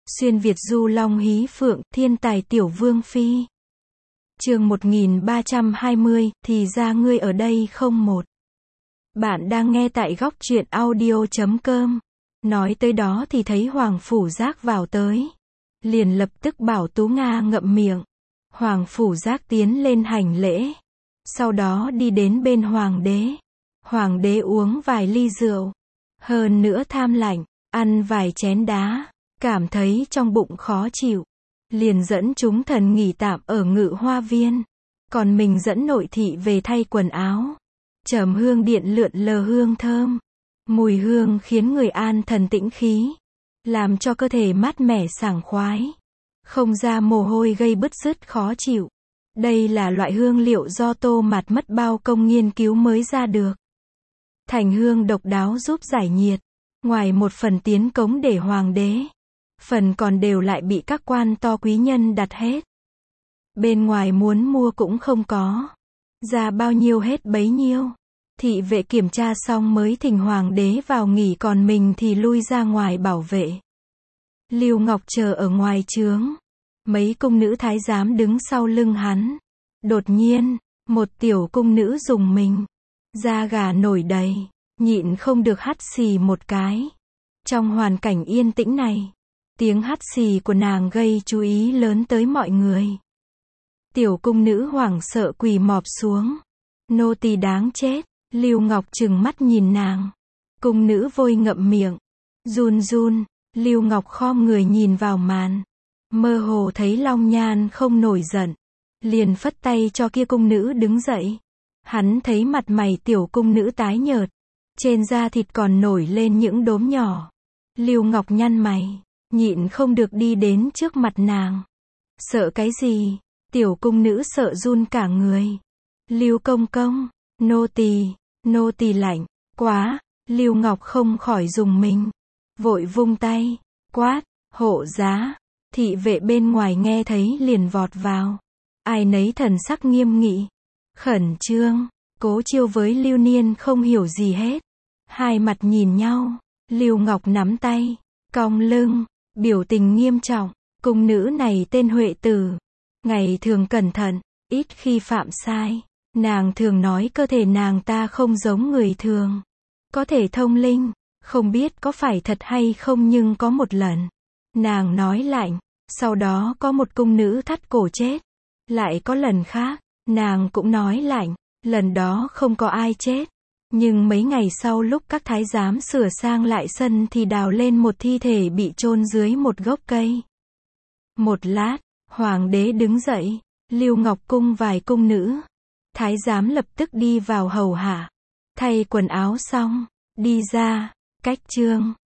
Xuyên Việt du long hí phượng, thiên tài tiểu vương phi. Chương 1320, thì ra ngươi ở đây không một. Bạn đang nghe tại góc truyện audio.com. Nói tới đó thì thấy Hoàng Phủ Giác vào tới. Liền lập tức bảo Tú Nga ngậm miệng. Hoàng Phủ Giác tiến lên hành lễ. Sau đó đi đến bên Hoàng đế. Hoàng đế uống vài ly rượu. Hơn nữa tham lạnh, ăn vài chén đá. Cảm thấy trong bụng khó chịu. Liền dẫn chúng thần nghỉ tạm ở Ngự Hoa Viên. Còn mình dẫn nội thị về thay quần áo. Trầm hương điện lượn lờ hương thơm. Mùi hương khiến người an thần tĩnh khí. Làm cho cơ thể mát mẻ sảng khoái. Không ra mồ hôi gây bứt rứt khó chịu. Đây là loại hương liệu do Tô Mạt mất bao công nghiên cứu mới ra được. Thành hương độc đáo giúp giải nhiệt. Ngoài một phần tiến cống để hoàng đế. Phần còn đều lại bị các quan to quý nhân đặt hết. Bên ngoài muốn mua cũng không có. Ra bao nhiêu hết bấy nhiêu. Thị vệ kiểm tra xong mới thỉnh hoàng đế vào nghỉ, còn mình thì lui ra ngoài bảo vệ. Lưu Ngọc chờ ở ngoài trướng. Mấy cung nữ thái giám đứng sau lưng hắn. Đột nhiên, một tiểu cung nữ rùng mình. Da gà nổi đầy, nhịn không được hắt xì một cái. Trong hoàn cảnh yên tĩnh này, tiếng hắt xì của nàng gây chú ý lớn tới mọi người. Tiểu cung nữ hoảng sợ quỳ mọp xuống. Nô tỳ đáng chết. Lưu Ngọc trừng mắt nhìn nàng. Cung nữ vội ngậm miệng. Run run. Lưu Ngọc khom người nhìn vào màn. Mơ hồ thấy Long Nhan không nổi giận. Liền phất tay cho kia cung nữ đứng dậy. Hắn thấy mặt mày tiểu cung nữ tái nhợt. Trên da thịt còn nổi lên những đốm nhỏ. Lưu Ngọc nhăn mày. Nhịn không được đi đến trước mặt nàng. Sợ cái gì? Tiểu cung nữ sợ run cả người. Lưu công công, nô tỳ lạnh quá. Lưu Ngọc không khỏi rùng mình. Vội vung tay, quát, hộ giá. Thị vệ bên ngoài nghe thấy liền vọt vào. Ai nấy thần sắc nghiêm nghị, khẩn trương. Cố Chiêu với Lưu Niên không hiểu gì hết. Hai mặt nhìn nhau. Lưu Ngọc nắm tay, cong lưng, biểu tình nghiêm trọng. Cung nữ này tên Huệ Tử. Ngày thường cẩn thận, ít khi phạm sai. Nàng thường nói cơ thể nàng ta không giống người thường. Có thể thông linh. Không biết có phải thật hay không, nhưng có một lần nàng nói lạnh. Sau đó có một cung nữ thắt cổ chết. Lại có lần khác, nàng cũng nói lạnh. Lần đó không có ai chết. Nhưng mấy ngày sau lúc các thái giám sửa sang lại sân thì đào lên một thi thể bị chôn dưới một gốc cây. Một lát, hoàng đế đứng dậy. Lưu Ngọc cung vài cung nữ. Thái giám lập tức đi vào hầu hạ. Thay quần áo xong, đi ra. Cách trương,